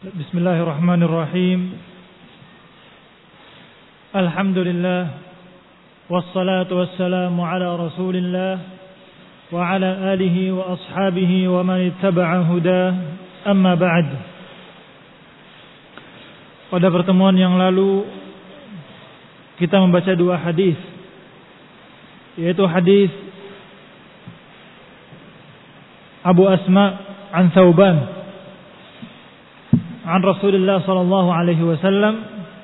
Bismillahirrahmanirrahim. Alhamdulillah. Wassalatu wassalamu ala Rasulillah wa ala alihi wa ashabihi wa man ittaba'a hudah. Amma ba'd. Pada pertemuan yang lalu kita membaca dua hadis, yaitu hadis Abu Asma an Thauban عن رسول الله صلى الله عليه وسلم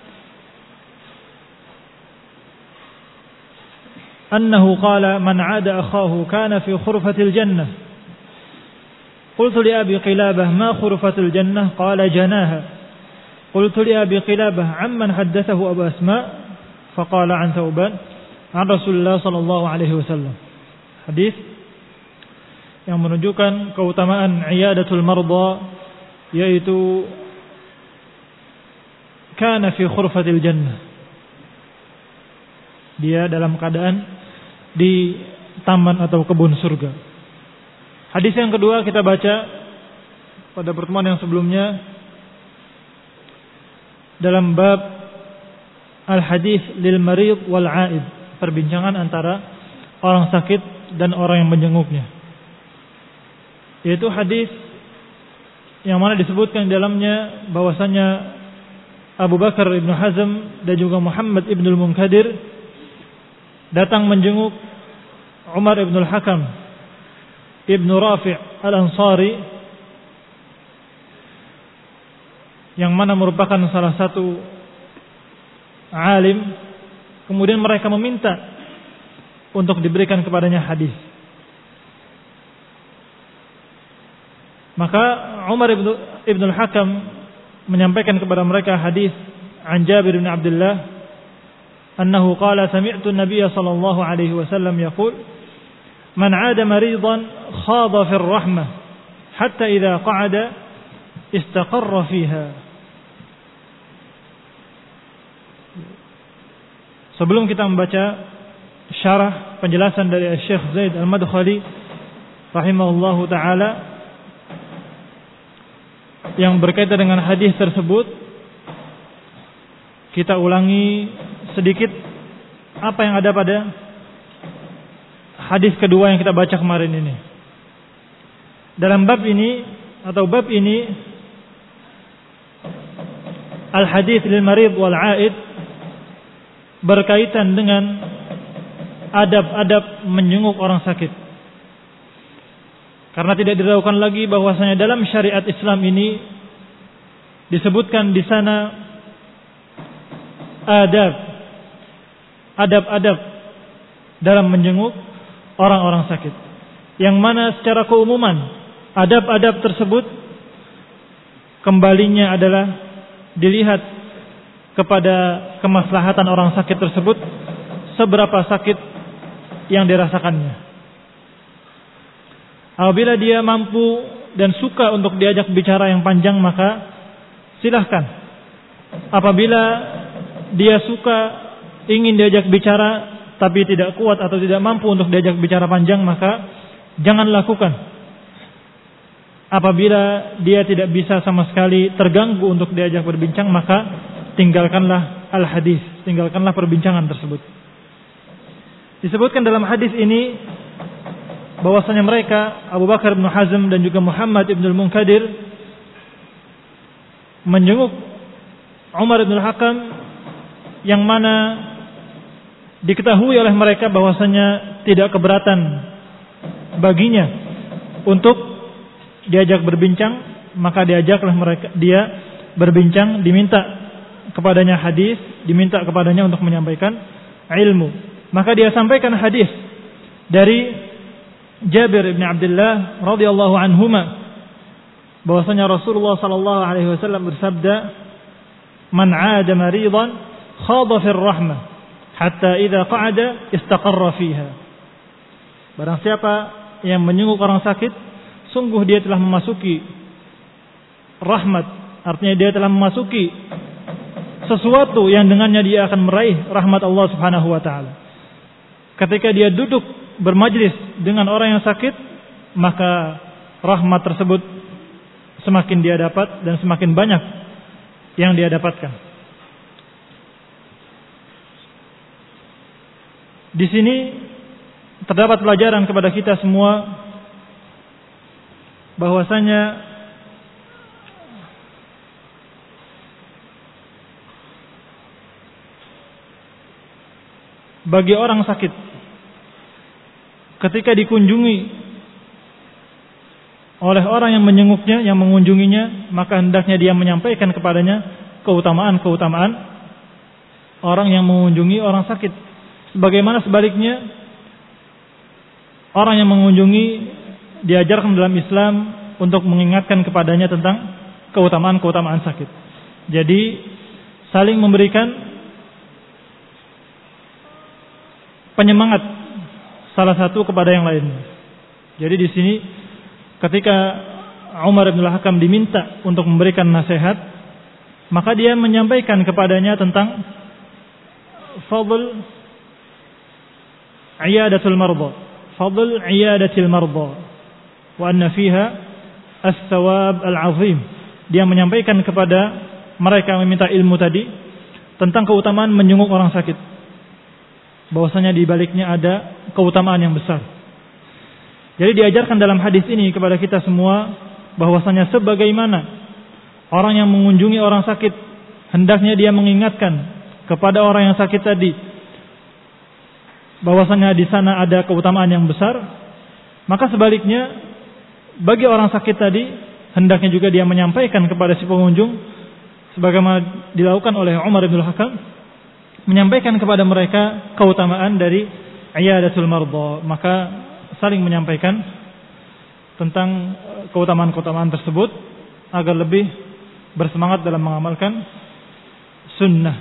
أنه قال من عاد أخاه كان في خرفة الجنة قلت لأبي قلابة ما خرفة الجنة قال جناها قلت لأبي قلابة عمن حدثه أبو أسماء فقال عن ثوبان عن رسول الله صلى الله عليه وسلم. Hadis yang menunjukkan keutamaan iyadatul marda, yaitu kana fi khurfatil jannah, dia dalam keadaan di taman atau kebun surga. Hadis yang kedua kita baca pada pertemuan yang sebelumnya dalam bab al-hadis lil marid wal aid, perbincangan antara orang sakit dan orang yang menjenguknya, yaitu hadis yang mana disebutkan di dalamnya bahwasanya Abu Bakar Ibn Hazm dan juga Muhammad Ibn al-Munkadir datang menjenguk Umar Ibn al-Hakam Ibn Rafi' al-Ansari, yang mana merupakan salah satu alim. Kemudian mereka meminta untuk diberikan kepadanya hadis. Maka Umar Ibn al-Hakam menyampaikan kepada mereka hadis an Jabir bin Abdullah annahu qala sami'tu an-nabiy sallallahu alaihi wasallam yaqul man 'ada maridan khada fi ar-rahmah hatta idza qa'ada istaqarra fiha. Sebelum kita membaca syarah penjelasan dari Syekh Zaid Al-Madkhali rahimahullahu taala yang berkaitan dengan hadis tersebut, kita ulangi sedikit apa yang ada pada hadis kedua yang kita baca kemarin ini. Dalam bab ini atau bab ini, al-hadis lil marid wal aid, berkaitan dengan adab-adab menjenguk orang sakit. Karena tidak diragukan lagi bahwasanya dalam syariat Islam ini disebutkan di sana adab-adab dalam menjenguk orang-orang sakit, yang mana secara keumuman adab-adab tersebut kembalinya adalah dilihat kepada kemaslahatan orang sakit tersebut, seberapa sakit yang dirasakannya. Apabila dia mampu dan suka untuk diajak bicara yang panjang, maka silahkan. Apabila dia suka ingin diajak bicara tapi tidak kuat atau tidak mampu untuk diajak bicara panjang, maka jangan lakukan. Apabila dia tidak bisa sama sekali, terganggu untuk diajak berbincang, maka tinggalkanlah al-hadis, tinggalkanlah perbincangan tersebut. Disebutkan dalam hadis ini bahwasanya mereka, Abu Bakar bin Hazm dan juga Muhammad Ibn al-Munkadir, menjenguk Umar bin al-Hakam, yang mana diketahui oleh mereka bahwasanya tidak keberatan baginya untuk diajak berbincang, maka diajaklah dia berbincang, diminta kepadanya hadis, diminta kepadanya untuk menyampaikan ilmu. Maka dia sampaikan hadis dari Jabir bin Abdullah radhiyallahu anhuma bahwasanya Rasulullah sallallahu alaihi wasallam bersabda, "Man 'ada maridan khada fir rahmah hatta idza qa'ada istaqarra fiha." Barang siapa yang menjenguk orang sakit, sungguh dia telah memasuki rahmat, artinya dia telah memasuki sesuatu yang dengannya dia akan meraih rahmat Allah Subhanahu wa taala. Ketika dia duduk bermajlis dengan orang yang sakit, maka rahmat tersebut semakin dia dapat dan semakin banyak yang dia dapatkan. Di sini terdapat pelajaran kepada kita semua bahwasanya bagi orang sakit ketika dikunjungi oleh orang yang menjenguknya, yang mengunjunginya, maka hendaknya dia menyampaikan kepadanya keutamaan-keutamaan orang yang mengunjungi orang sakit. Sebagaimana sebaliknya, orang yang mengunjungi diajarkan dalam Islam untuk mengingatkan kepadanya tentang keutamaan-keutamaan sakit. Jadi saling memberikan penyemangat salah satu kepada yang lain. Jadi di sini ketika Umar bin Al-Hakam diminta untuk memberikan nasihat, maka dia menyampaikan kepadanya tentang fadl iyadatul marda, fadl iyadatil marda, wa anna fiha as-thawab al-azim. Dia menyampaikan kepada mereka yang meminta ilmu tadi tentang keutamaan menjenguk orang sakit, bahwasanya di baliknya ada keutamaan yang besar. Jadi diajarkan dalam hadis ini kepada kita semua bahwasanya sebagaimana orang yang mengunjungi orang sakit hendaknya dia mengingatkan kepada orang yang sakit tadi bahwasanya di sana ada keutamaan yang besar, maka sebaliknya bagi orang sakit tadi hendaknya juga dia menyampaikan kepada si pengunjung sebagaimana dilakukan oleh Umar bin Al-Hakam, menyampaikan kepada mereka keutamaan dari iyadatul marda. Maka saling menyampaikan tentang keutamaan-keutamaan tersebut agar lebih bersemangat dalam mengamalkan sunnah.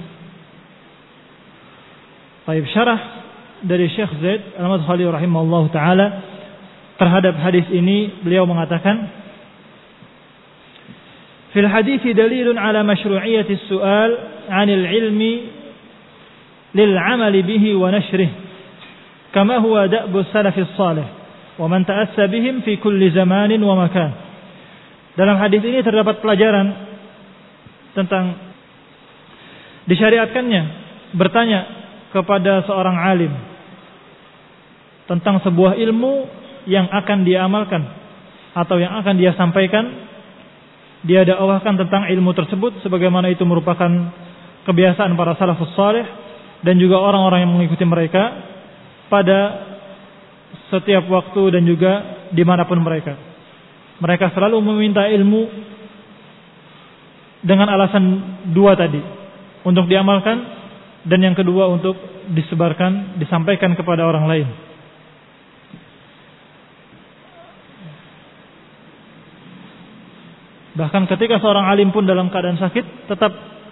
Baik, syarah dari Syekh Zaid Al-Madkhali rahimahullah ta'ala terhadap hadis ini, beliau mengatakan, fil hadithi dalilun ala masyru'iyyati as-su'al 'anil ilmi lil 'amali bihi wa nashrih kama huwa da'bu salafis salih wa man ta'assa bihim fi kulli zamanin wa makan. Dalam hadis ini terdapat pelajaran tentang disyariatkannya bertanya kepada seorang alim tentang sebuah ilmu yang akan dia amalkan atau yang akan dia sampaikan, dia dakwahkan tentang ilmu tersebut sebagaimana itu merupakan kebiasaan para salafus salih dan juga orang-orang yang mengikuti mereka pada setiap waktu dan juga dimanapun mereka. Mereka selalu meminta ilmu dengan alasan dua tadi, untuk diamalkan dan yang kedua untuk disebarkan, disampaikan kepada orang lain. Bahkan ketika seorang alim pun dalam keadaan sakit tetap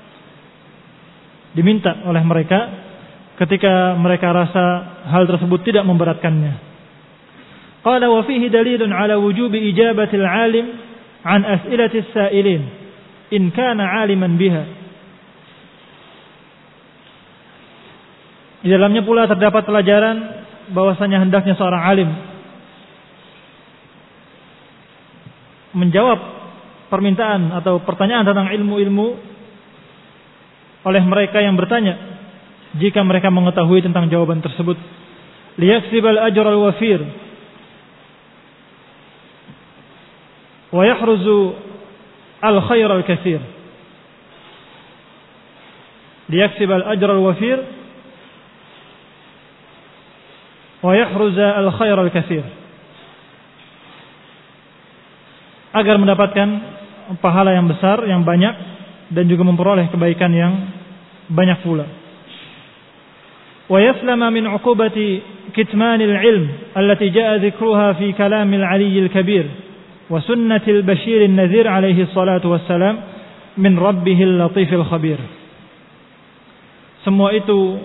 diminta oleh mereka ketika mereka rasa hal tersebut tidak memberatkannya. Qala wa fihi dalilun ala wujubi ijabati al-alim an as'ilati as-sa'ilin in kana 'aliman biha. Di dalamnya pula terdapat pelajaran bahwasanya hendaknya seorang alim menjawab permintaan atau pertanyaan tentang ilmu-ilmu oleh mereka yang bertanya jika mereka mengetahui tentang jawaban tersebut. Liyaksibal ajral wafir wa yahruzu al khairal katsir. Liyaksibal ajral wafir wa yahruza al khairal katsir. Agar mendapatkan pahala yang besar, yang banyak, dan juga memperoleh kebaikan yang banyak pula. ويسلم من عقوبة كتمان العلم التي جاء ذكرها في كلام العلي الكبير وسنة البشير النذير عليه الصلاة والسلام من ربه اللطيف الخبير. Semua itu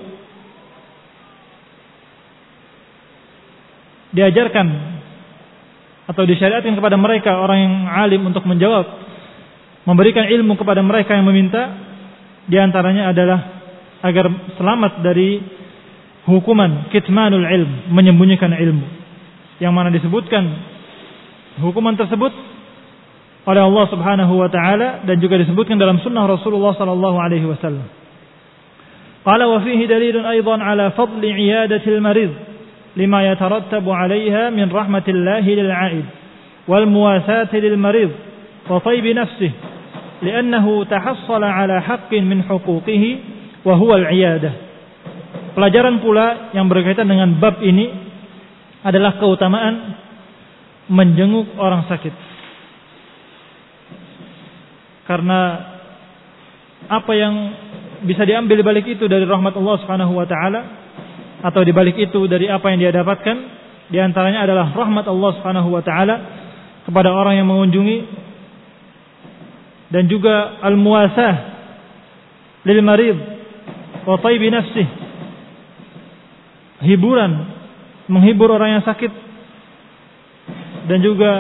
diajarkan atau disyariatkan kepada mereka orang yang alim untuk menjawab, memberikan ilmu kepada mereka yang meminta. Di antaranya adalah agar selamat dari hukuman kitmanul ilm, menyembunyikan ilmu, yang mana disebutkan hukuman tersebut oleh Allah Subhanahu wa taala dan juga disebutkan dalam sunnah Rasulullah sallallahu alaihi wasallam. Qala wa fihi dalilun aidan ala fadli 'iyadatil marid lima yatarattabu 'alayha min rahmatillahi lil 'aid wal muwasati lil marid wa tayb nafsihi li'annahu tahassala 'ala haqqin min huquqihi wa huwa al-'iyadah. Pelajaran pula yang berkaitan dengan bab ini adalah keutamaan menjenguk orang sakit. Karena apa yang bisa diambil di balik itu dari rahmat Allah Subhanahu wa taala atau di balik itu dari apa yang dia dapatkan, di antaranya adalah rahmat Allah Subhanahu wa taala kepada orang yang mengunjungi dan juga al-muwasah lil marid wa taybi nafsih, hiburan, menghibur orang yang sakit dan juga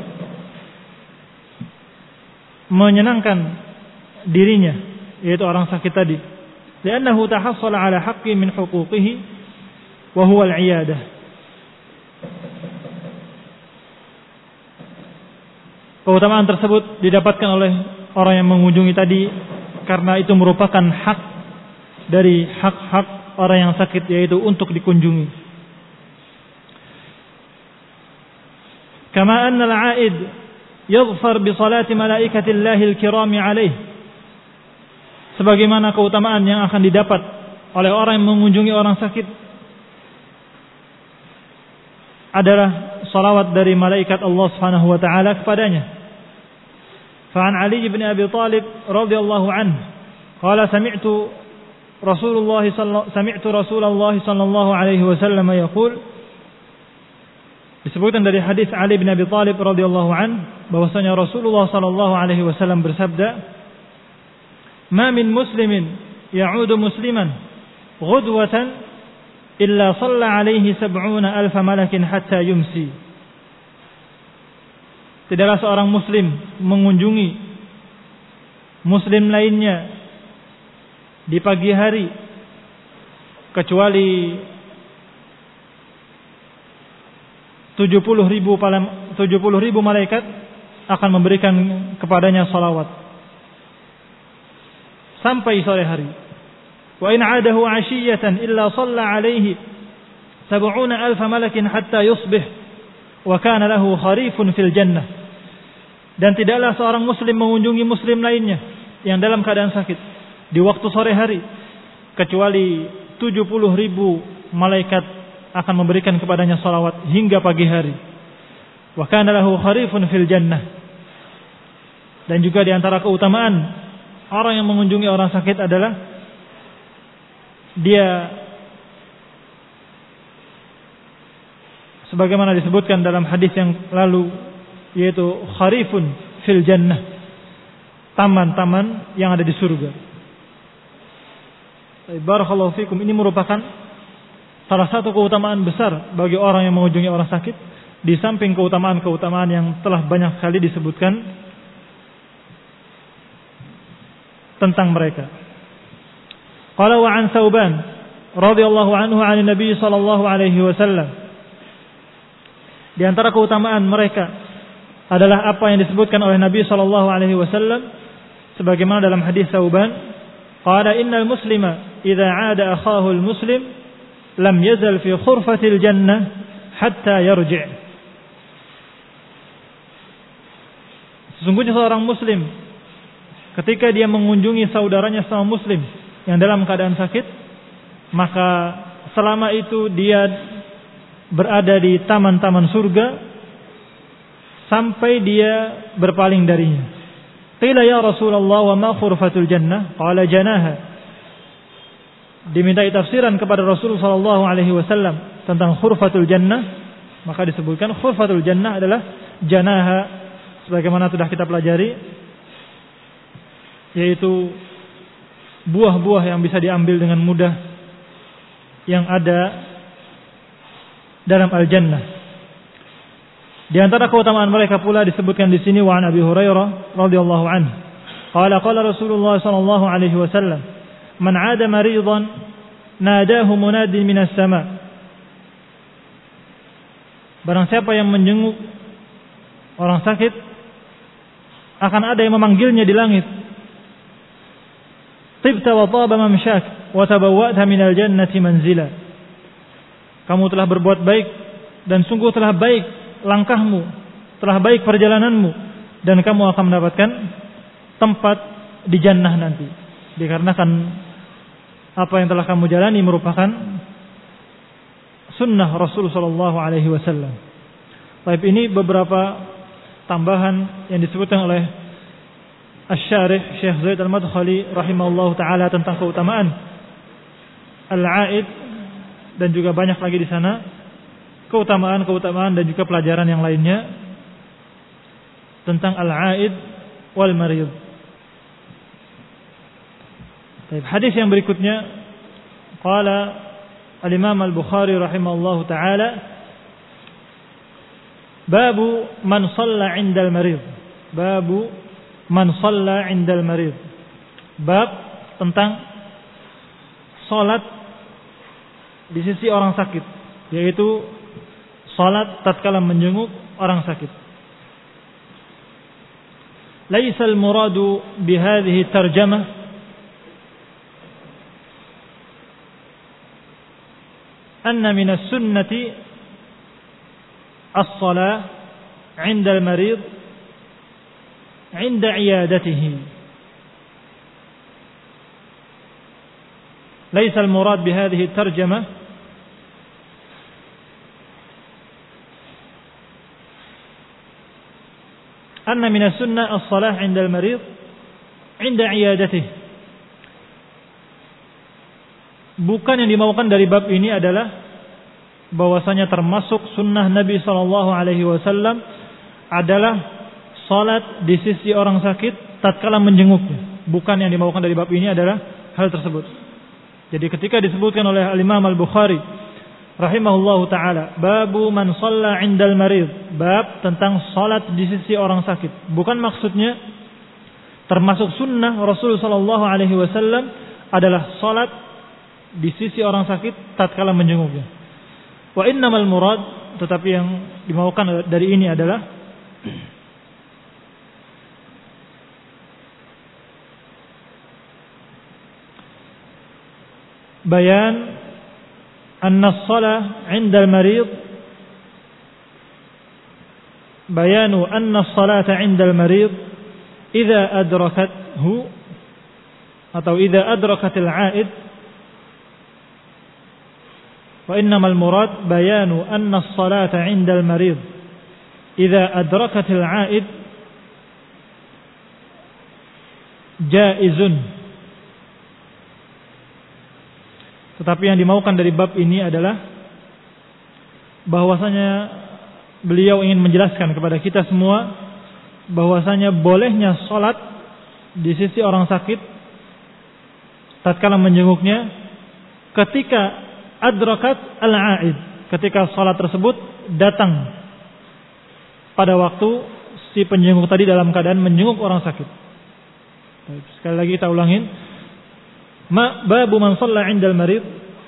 menyenangkan dirinya, yaitu orang sakit tadi. Li'annahu tahassala 'ala haqqin min huquqihi wa huwa al-'iyadah. Keutamaan tersebut didapatkan oleh orang yang mengunjungi tadi karena itu merupakan hak dari hak-hak orang yang sakit, yaitu untuk dikunjungi. Kama anna al-'aid yaghfar bi salati malaikatillahi al-kirami alaih. Sebagaimana keutamaan yang akan didapat oleh orang yang mengunjungi orang sakit adalah salawat dari malaikat Allah Subhanahu wa taala kepadanya. Fa an Ali bin Abi Thalib radhiyallahu anhu qala sami'tu Rasulullah sallallahu alaihi wasallam yaqul. Disebutkan dari hadis Ali bin Abi Thalib radhiyallahu anhu bahwasanya Rasulullah sallallahu alaihi wasallam bersabda, "Ma min muslimin ya'udu musliman ghudwatan illa shalla alaihi 70,000 malakin hatta yumsi." Tidaklah seorang muslim mengunjungi muslim lainnya di pagi hari kecuali 70,000 malaikat akan memberikan kepadanya salawat sampai sore hari. Wa in 'adahu 'ashiyatan illa shalla 'alaihi 70,000 malakin hatta yusbih wa kana lahu kharifun fil jannah. Dan tidaklah seorang muslim mengunjungi muslim lainnya yang dalam keadaan sakit di waktu sore hari kecuali 70,000 malaikat akan memberikan kepadanya salawat hingga pagi hari. Wa kana lahu kharifun fil jannah. Dan juga di antara keutamaan orang yang mengunjungi orang sakit adalah dia sebagaimana disebutkan dalam hadis yang lalu, yaitu kharifun fil jannah, taman-taman yang ada di surga. Barakallahu fikum. Ini merupakan salah satu keutamaan besar bagi orang yang mengunjungi orang sakit, di samping keutamaan-keutamaan yang telah banyak kali disebutkan tentang mereka. Qala wa an Thauban radhiyallahu anhu 'an Nabi sallallahu alaihi wasallam. Di antara keutamaan mereka adalah apa yang disebutkan oleh Nabi sallallahu alaihi wasallam sebagaimana dalam hadis Thauban, qala innal muslima idza 'ada akhahu al-muslim lam yazal fi khurfatil jannah hatta yarji'. Sesungguhnya seorang muslim ketika dia mengunjungi saudaranya sama muslim yang dalam keadaan sakit, maka selama itu dia berada di taman-taman surga sampai dia berpaling darinya. Qila ya Rasulullah wa ma khurfatul jannah? Qala janaha. Dimintai tafsiran kepada Rasulullah sallallahu alaihi wasallam tentang khurfatul jannah, maka disebutkan khurfatul jannah adalah janaha sebagaimana sudah kita pelajari, yaitu buah-buah yang bisa diambil dengan mudah yang ada dalam al-jannah. Di antara keutamaan mereka pula disebutkan di sini wa an Abi Hurairah radhiyallahu anhu qala qala Rasulullah sallallahu alaihi wasallam man 'ada maridan nadahu munadin minas sama. Barang siapa yang menjenguk orang sakit, akan ada yang memanggilnya di langit. Tibta wa taba mamsyak wa tabawwa'ta minal jannati manzila. Kamu telah berbuat baik dan sungguh telah baik langkahmu, telah baik perjalananmu, dan kamu akan mendapatkan tempat di jannah nanti. Dikarenakan apa yang telah kamu jalani merupakan sunnah Rasul sallallahu alaihi wasallam. Baik, ini beberapa tambahan yang disebutkan oleh Asy-Syarih Syekh Zaid Al-Madkhali rahimahullahu taala tentang keutamaan al-aid, dan juga banyak lagi di sana keutamaan dan juga pelajaran yang lainnya tentang al-aid wal marid. Baik, hadis yang berikutnya qala al-Imam Al-Bukhari rahimahullahu taala babu man shalla 'indal marid. Babu man shalla 'indal marid. Bab tentang salat di sisi orang sakit, yaitu salat tatkala menjenguk orang sakit. Laisa al-muradu bihadhihi tarjamah anna min as-sunnati as-salah 'inda al-marid 'inda 'iyadatihi. Laisa al-murad bihadhihi at-tarjamah anna min as-sunnah as-salah 'inda al-marid 'inda 'iyadatihi. Bukan yang dimaukan dari bab ini adalah bahwasanya termasuk sunnah Nabi sallallahu alaihi wasallam adalah salat di sisi orang sakit tatkala menjenguknya. Bukan yang dimaukan dari bab ini adalah hal tersebut. Jadi ketika disebutkan oleh Al-Imam Al-Bukhari rahimahullahu taala, babu man shalla 'indal marid, bab tentang salat di sisi orang sakit, bukan maksudnya termasuk sunnah Rasul sallallahu alaihi wasallam adalah salat di sisi orang sakit tatkala menjenguknya. Wa innamal murad, tetapi yang dimaukan dari ini adalah bayan anna as-salah 'inda al-marid, bayanu anna as-salata 'inda al-marid idza adrakathu atau idza adrakatil 'aid. Wa innamal murad bayanu anna as-salata 'inda al-marid idza adrakatil 'aid jaizun. Tetapi yang dimaukan dari bab ini adalah bahwasanya beliau ingin menjelaskan kepada kita semua bahwasanya bolehnya salat di sisi orang sakit tatkala menjenguknya ketika adrakat al-aid, ketika salat tersebut datang pada waktu si penjenguk tadi dalam keadaan menjenguk orang sakit. Sekali lagi kita ulangin, babu man shalla 'indal marid,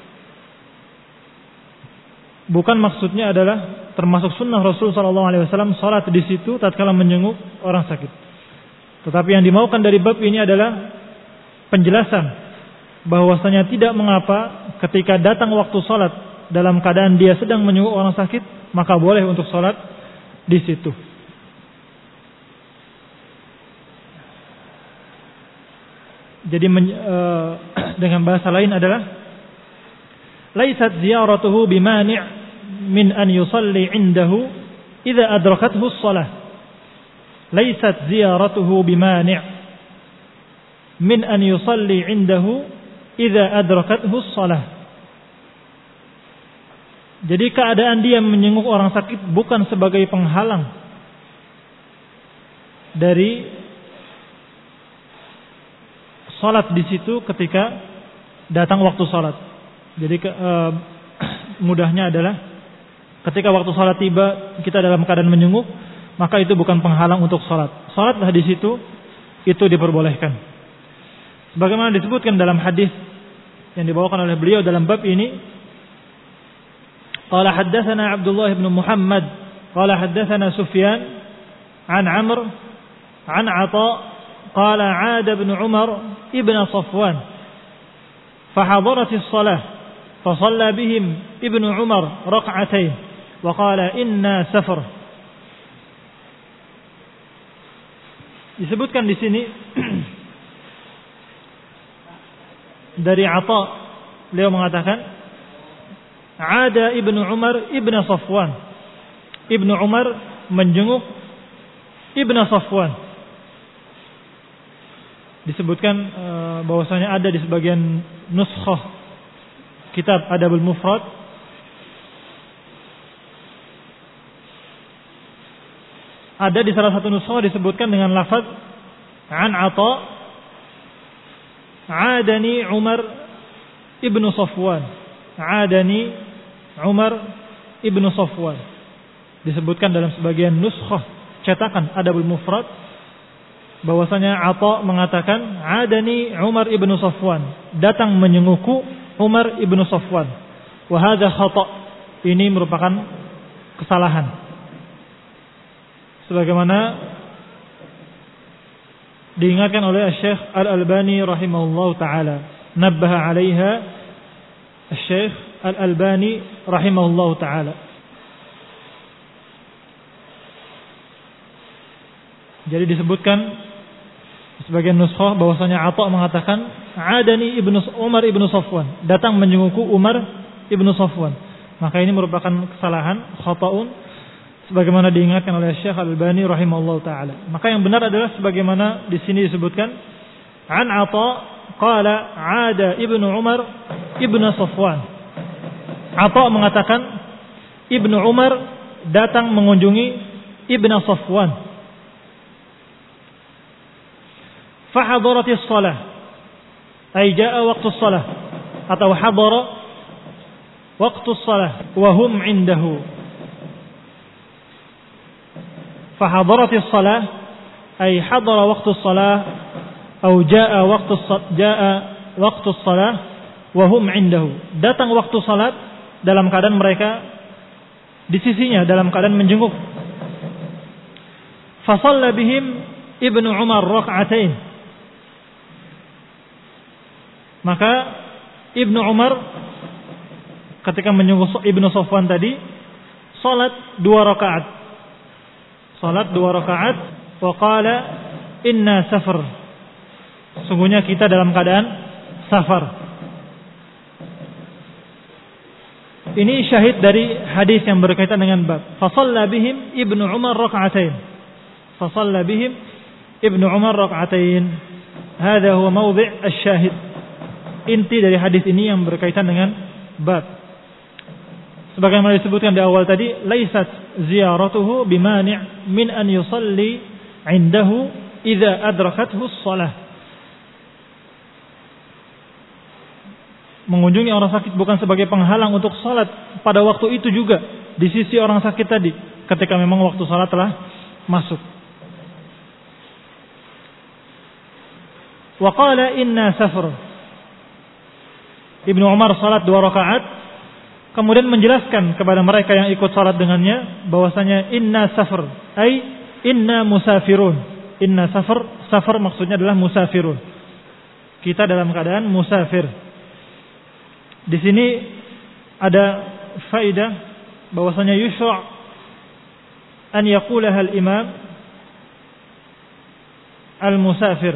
bukan maksudnya adalah termasuk sunnah Rasul sallallahu alaihi wasallam salat di situ tatkala menjenguk orang sakit. Tetapi yang dimaukan dari bab ini adalah penjelasan bahwasanya tidak mengapa ketika datang waktu salat dalam keadaan dia sedang menjenguk orang sakit, maka boleh untuk salat di situ. Jadi dengan bahasa lain adalah laisat ziyaratuhu bimani' min an yusalli 'indahu idza adrakathu as-salah. Laisat ziyaratuhu bimani' min an yusalli 'indahu idza adrakathu as-salah. Jadi keadaan dia menjenguk orang sakit bukan sebagai penghalang dari salat di situ ketika datang waktu salat. Jadi mudahnya adalah ketika waktu salat tiba kita dalam keadaan menjenguk, maka itu bukan penghalang untuk salat. Salatlah di situ, itu diperbolehkan. Sebagaimana disebutkan dalam hadis yang dibawakan oleh beliau dalam bab ini, qala haddatsana Abdullah bin Muhammad qala haddatsana Sufyan an Amr an Atha qala 'ada ibn Umar ibn Safwan fa hadarat as-salah fa shalla bihim ibn Umar rak'atayn wa qala inna safar. Disebutkan di sini dari Atha, beliau mengatakan ada Ibnu Umar Ibn Safwan. Ibnu Umar menjenguk Ibn Safwan. Disebutkan bahwasanya ada di sebagian nuskhah kitab Adabul Mufrad ada di salah satu nuskhah disebutkan dengan lafaz an Atha adani Umar Ibn Safwan. Adani Umar Ibn Safwan. Disebutkan dalam sebagian nuskhah cetakan Adabul Mufrad bahwasanya Atha mengatakan adani Umar Ibn Safwan, datang menyenguku Umar Ibn Safwan. Wa hadza khata', ini merupakan kesalahan. Sebagaimana diingatkan oleh Syekh Al-Albani rahimahullahu taala, nabbaha 'alaiha Syekh Al-Albani rahimahullahu taala. Jadi disebutkan sebagian nuskhah bahwasanya Atha mengatakan adani Umar Ibn Safwan, datang menjengukku Umar Ibn Safwan. Maka ini merupakan kesalahan, khata'un, sebagaimana diingatkan oleh Syekh Al-Albani rahimahullahu taala. Maka yang benar adalah sebagaimana di sini disebutkan an Atha qala 'ada Ibnu Umar Ibn Safwan. Atha mengatakan Ibnu Umar datang mengunjungi Ibn Safwan. Fa hadaratis shalah, ay jaa waqtus shalah, atau hadara waqtus shalah wa hum 'indahu. فحضرت الصلاة أي حضر وقت الصلاة أو جاء وقت الصلاة وهم عنده. Datang waktu salat dalam keadaan mereka di sisinya, dalam keadaan menjenguk. فصلى بهم ابن عمر ركعتين. Maka Ibnu Umar ketika menjenguk Ibnu Safwan tadi salat 2 rakaat. Salat 2 rakaat wa qala inna safar. Sungguhnya kita dalam keadaan safar. Ini syahid dari hadis yang berkaitan dengan bab. Fa shalla bihim Ibnu Umar rak'atain. Fa shalla bihim Ibnu Umar rak'atain. Hadha huwa mawdhi' asy-syahid. Inti dari hadis ini yang berkaitan dengan bab. Sebagaimana disebutkan di awal tadi, laisat ziyaratuhu bimani' min an yusalli 'indahu idza adrakathu shalah. Mengunjungi orang sakit bukan sebagai penghalang untuk salat pada waktu itu juga di sisi orang sakit tadi, ketika memang waktu salat telah masuk. Wa qala inna safar. Ibnu Umar salat 2 rakaat, kemudian menjelaskan kepada mereka yang ikut salat dengannya bahwasanya inna safar, ay inna musafirun. Inna safar maksudnya adalah musafirun. Kita dalam keadaan musafir. Di sini ada faedah bahwasanya yushra' an yaqulaha al-imam al-musafir.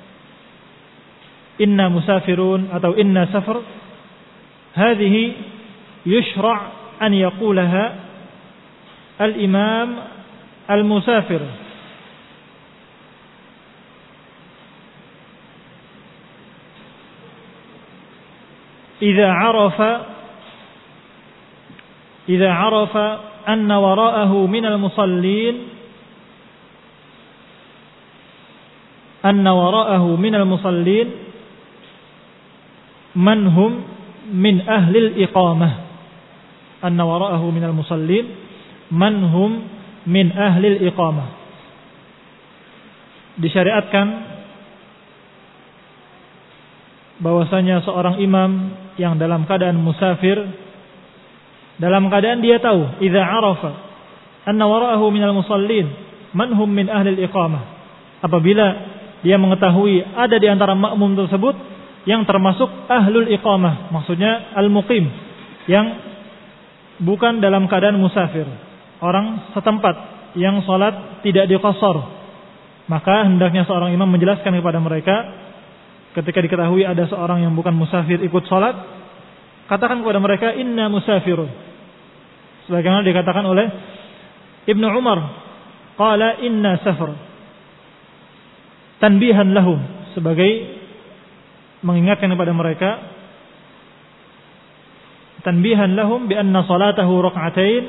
Inna musafirun atau inna safar. Hadhihi yushra' an yaqulaha al-imam al-musafir. إذا عرف أن وراءه من المصلين من هم من أهل الإقامة. أن وراءه من المصلين من هم من أهل الإقامة. Disyariatkan bahwasanya seorang imam yang dalam keadaan musafir, dalam keadaan dia tahu, idza arafa anna wara'ahu minal musallin man hum min ahli al-iqamah, apabila dia mengetahui ada di antara makmum tersebut yang termasuk ahlul iqamah, maksudnya al-muqim, yang bukan dalam keadaan musafir, orang setempat yang salat tidak diqashar, maka hendaknya seorang imam menjelaskan kepada mereka ketika diketahui ada seorang yang bukan musafir ikut salat, katakan kepada mereka inna musafirun, sebagaimana dikatakan oleh Ibnu Umar, qala inna safar, tanbihan lahum, sebagai mengingatkan kepada mereka, tanbihan lahum bi anna salatahu rak'atain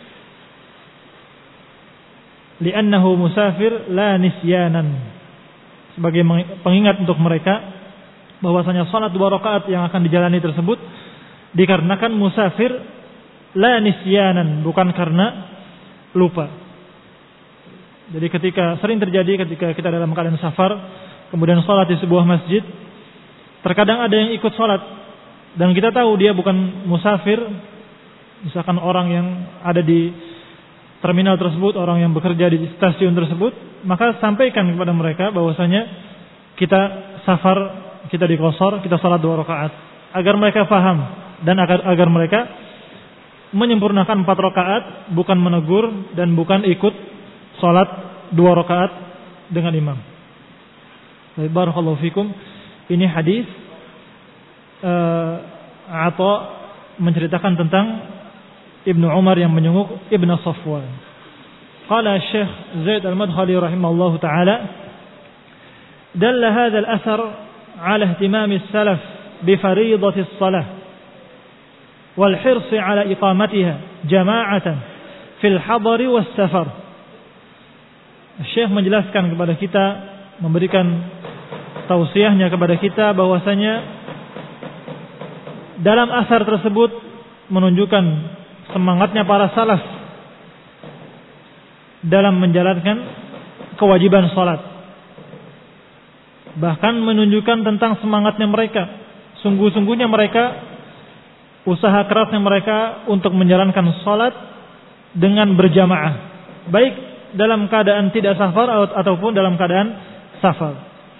li'annahu musafir la nisyanan, sebagai pengingat untuk mereka bahwasanya salat 2 rakaat yang akan dijalani tersebut dikarenakan musafir la nisyanan, bukan karena lupa. Jadi sering terjadi ketika kita dalam keadaan safar kemudian salat di sebuah masjid, terkadang ada yang ikut salat dan kita tahu dia bukan musafir, misalkan orang yang ada di terminal tersebut, orang yang bekerja di stasiun tersebut, maka sampaikan kepada mereka bahwasanya kita safar, kita diqashar, kita salat 2 rakaat, agar mereka faham dan agar mereka menyempurnakan 4 rakaat, bukan menegur dan bukan ikut salat 2 rakaat dengan imam. Barakallahu fikum. Ini hadis Atha menceritakan tentang Ibnu Umar yang menyenguk Ibnu Safwan. Qala Syekh Zaid Al-Madkhali rahimahullahu taala, dalla hadha al-athar ala ihtimam as-salaf bi fariidati as-salah wal hirs ala iqamatiha jama'atan fil hadar was safar. Syekh menjelaskan kepada kita, memberikan tausiahnya kepada kita bahwasanya dalam asar tersebut menunjukkan semangatnya para salaf dalam menjalankan kewajiban salat. Bahkan menunjukkan tentang semangatnya mereka, sungguh-sungguhnya mereka, usaha kerasnya mereka untuk menjalankan salat dengan berjamaah, baik dalam keadaan tidak safar ataupun dalam keadaan safar.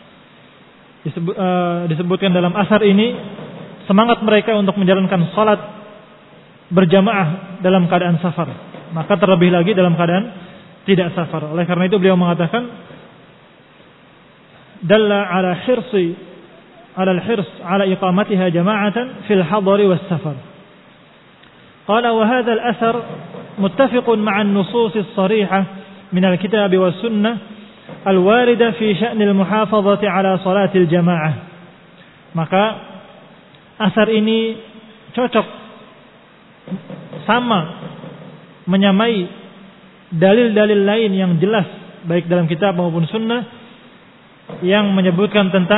Disebutkan dalam asar ini semangat mereka untuk menjalankan salat berjamaah dalam keadaan safar, maka terlebih lagi dalam keadaan tidak safar. Oleh karena itu beliau mengatakan dalla ala al-hirs ala iqamatiha jama'atan fil hadari was safar. Qala wa hadha al-athar muttafiqun ma'a an-nusus as-sarihah min al-kitab was sunnah al-warida fi sya'n al-muhafazati ala salatil jamaah. Maka asar ini cocok, sama, menyamai dalil-dalil lain yang jelas baik dalam kitab maupun sunnah yang menyebutkan tentang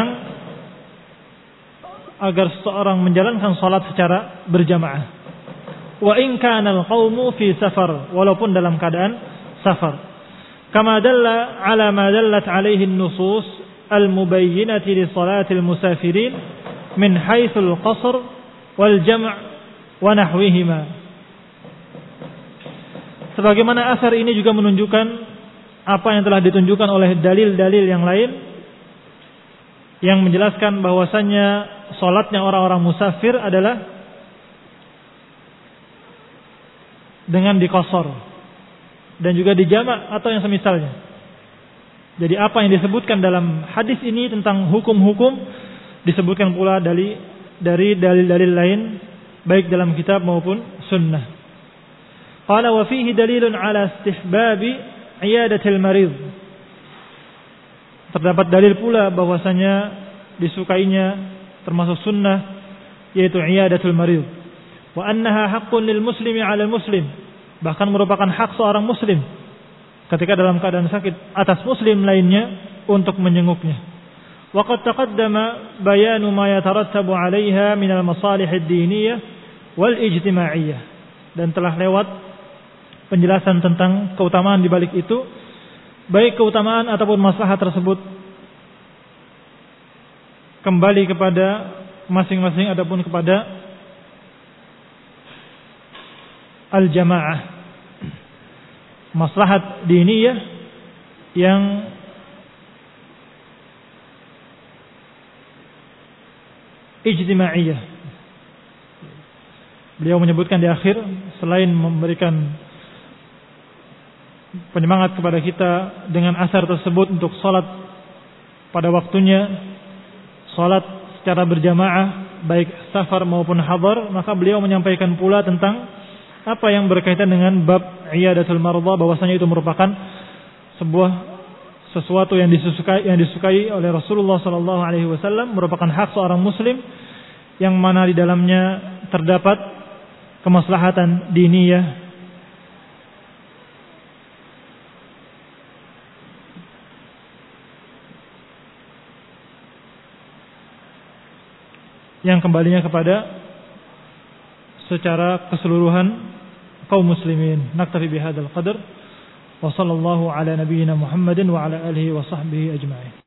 agar seorang menjalankan salat secara berjamaah. Wa in kana al-qaumu fi safar, walaupun dalam keadaan safar. Kama dalla ala ma dallat alaihi an-nusus al-mubayyinati li salatil musafirin min haitsul qasr wal jam' wa nahwihima. Sebagaimana asar ini juga menunjukkan apa yang telah ditunjukkan oleh dalil-dalil yang lain yang menjelaskan bahwasannya salatnya orang-orang musafir adalah dengan diqashar dan juga dijamak atau yang semisalnya. Jadi apa yang disebutkan dalam hadis ini tentang hukum-hukum disebutkan pula dari dalil-dalil lain baik dalam kitab maupun sunnah. Qala wa fihi dalilun ala istihbabi iyadatil marid. Terdapat dalil pula bahwasanya disukainya termasuk sunnah yaitu iyadatul marid. Wa annaha haqqun lil muslimi 'ala al muslim. Bahkan merupakan hak seorang muslim ketika dalam keadaan sakit atas muslim lainnya untuk menjenguknya. Wa qad taqaddama bayanu ma yatarattabu 'alaiha min al masalih ad-diniyah wal ijtima'iyyah. Dan telah lewat penjelasan tentang keutamaan di balik itu, baik keutamaan ataupun maslahat tersebut kembali kepada masing-masing ataupun kepada al-jamaah. Maslahat diniyah yang ijtimaiyah. Beliau menyebutkan di akhir, selain memberikan penyemangat kepada kita dengan asar tersebut untuk salat pada waktunya, salat secara berjamaah baik safar maupun hadar, maka beliau menyampaikan pula tentang apa yang berkaitan dengan bab iyadatul marda, bahwasanya itu merupakan sesuatu yang disukai oleh Rasulullah sallallahu alaihi wasallam, merupakan hak seorang muslim yang mana di dalamnya terdapat kemaslahatan diniyah yang kembalinya kepada secara keseluruhan kaum muslimin. Naktafi bihadzal qadar wa sallallahu ala nabiyyina Muhammadin wa ala alihi wa sahbihi ajma'in.